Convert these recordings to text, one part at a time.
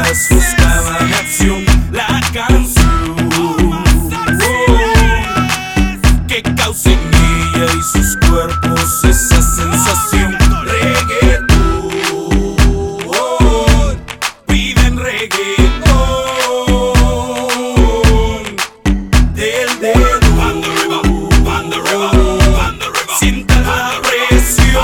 amigas buscaban acción. La canción que causa en ella y sus cuerpos esa sensación. Reggaetón, piden reggaetón del dedo. Banda arriba, sienta la presión.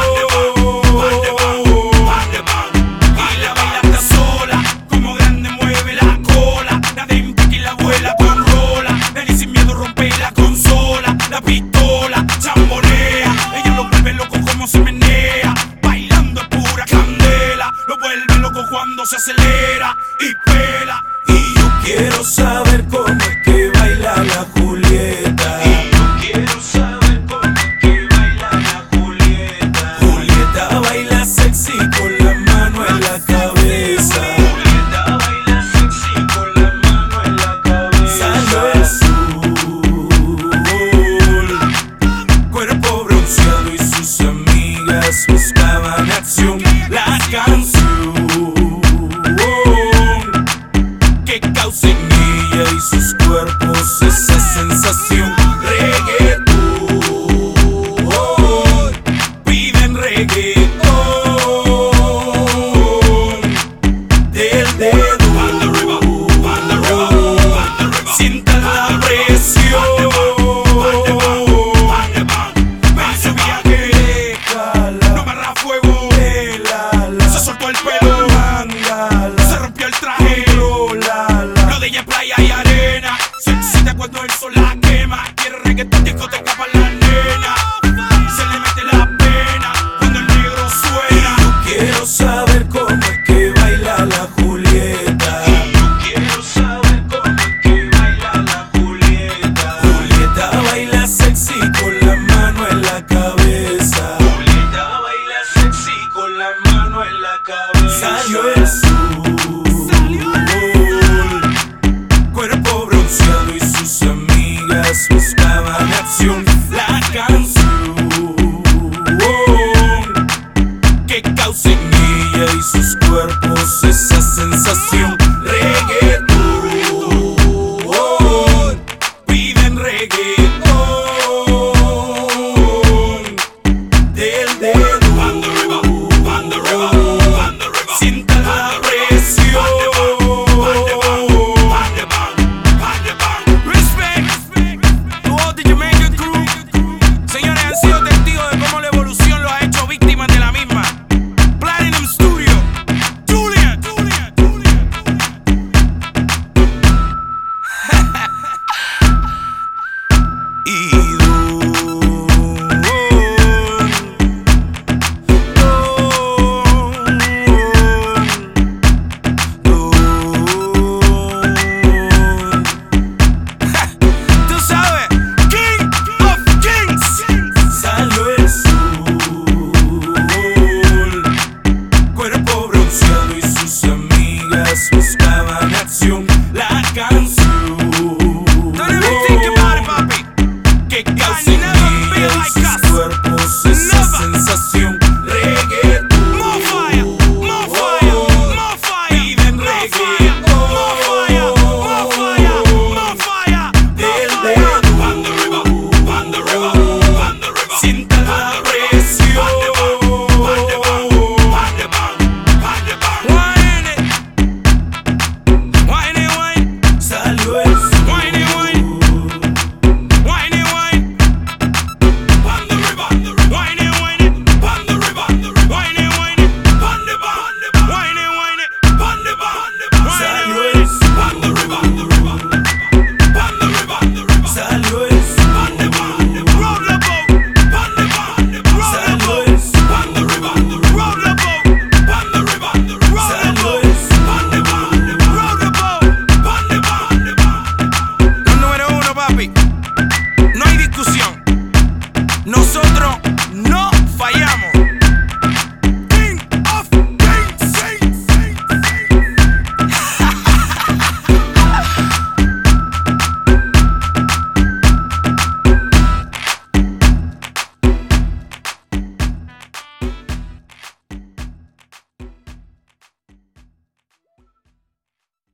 Y la baila está sola, como grande mueve la cola. La de Impiki la abuela con rola. Dani sin miedo rompe la consola. La pistola chambonea, ella lo vuelve loco como se menea. Bailando es pura candela, lo vuelve loco cuando se acelera y pela. Y yo quiero saber cómo es que baila la Julieta. Y yo quiero saber cómo es que baila la Julieta. Julieta baila sexy con la mano en la cabeza. Julieta baila sexy con la mano en la cabeza. Salió el sol, cuerpo bronceado y sus amigas buscaban acción. La canción que causa en ella y sus cuerpos esa sensación. Reggaetón, piden reggaetón del dedo. Banda arriba, sienta la presión. Ven su viaje, no amarra fuego. Se soltó el pelo, se rompió el traje. Lo de ella es playa y arena. Se excita cuando el sol la quema. Quiere reggaetón, discoteca para la nena. Se le mete la pena cuando el negro suena. Yo quiero saber cómo es que baila la Julieta. Yo quiero saber cómo es que baila la Julieta. Julieta baila sexy con la mano en la cabeza. Julieta baila sexy con la mano en la cabeza. Salió el sol, cuerpo bronceado y sus amigas buscaban acción. La canción que causa en ella y sus cuerpos esa sensación. Reggaetón, piden reggaetón del dedo. Banda arriba, sienta la presión. Respect to all the Jamaican crew. Señores, han sido testigos de cómo la evolución los ha hecho víctimas de la misma. Platinum Studio, Julian. Y tú sabes, King of Kings. Salió el sol, cuerpo bronceado y sus amigas buscaban acción.